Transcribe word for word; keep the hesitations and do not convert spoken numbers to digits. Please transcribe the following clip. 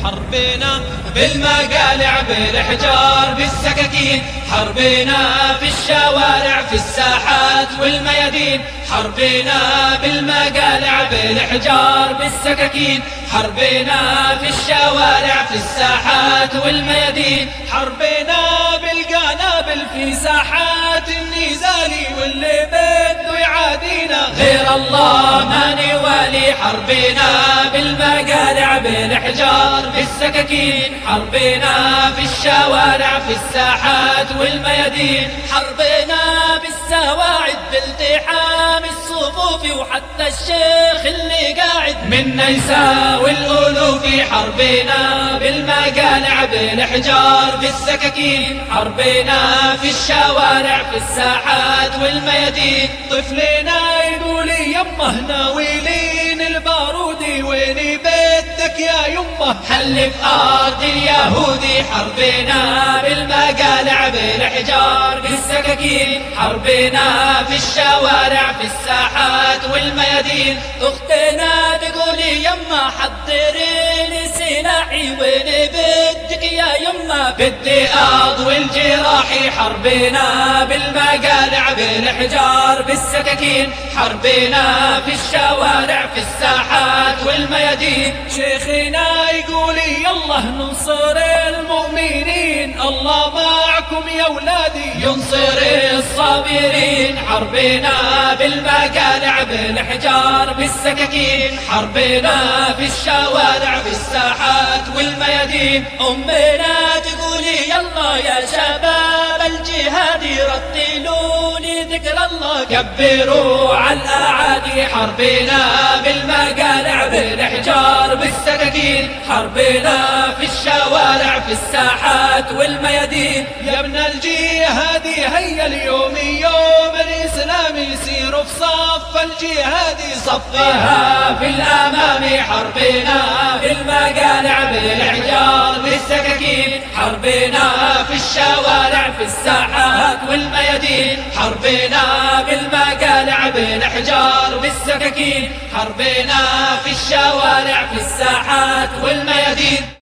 حربنا بالمقالع بالحجار بالسكاكين، حربنا في الشوارع في الساحات والميادين، حربنا بالمقالع بالحجار بالسكاكين، حربنا في الشوارع في الساحات والميادين، حربنا بالقنابل في ساحات النزال، واللي بده يعادينا غير الله ما نوالي. حربنا بالمقالع بالحجار بالسكاكين، حربنا في الشوارع في الساحات والميادين، حربنا بالسواعد بالتحام الصفوف، وحتى الشيخ اللي قاعد منا يساوي الألوف. حربنا بالمقالع بالحجار بالسكاكين، حربنا في الشوارع في الساحات والميادين، طفلنا يقول يمه ناويلين البارودي، وين بدك يا يمه حل في أرض اليهودي. حربنا بالمقالع بالحجار بالسكاكين، حربنا في الشوارع في الساحات والميادين، أختنا تقولي يمه حضري لي سلاحي، وين بدك يا يمه بدي أضوي الجراحي. حربنا بالمقالع بالحجار بالسكاكين، حربنا في الشوارع في الساحات والميادين، شيخنا يقولي يلا ننصر المؤمنين، الله معكم يا ولادي ينصر الصابرين. حربنا بالمقالع بالحجار بالسكاكين، حربنا في الشوارع في الساحات والميادين، أمنا تقولي يلا يا شباب الجهاد رتلوا لي ذكر الله كبروا على الأعادي. حربنا بالمقالع بالحجار بالسكاكين، حربنا في الشوارع في الساحات والميادين، يا ابن الجهاد هيا اليوم يوم الإسلام يسير في صف الجهاد صفها في الأمام. حربنا بالمقالع بالحجار بالسكاكين، حربنا في الشوارع في الساحات والميادين، حربنا بالمقالع بالحجار بالسكاكين، حربنا في الشوارع في الساحات والميادين.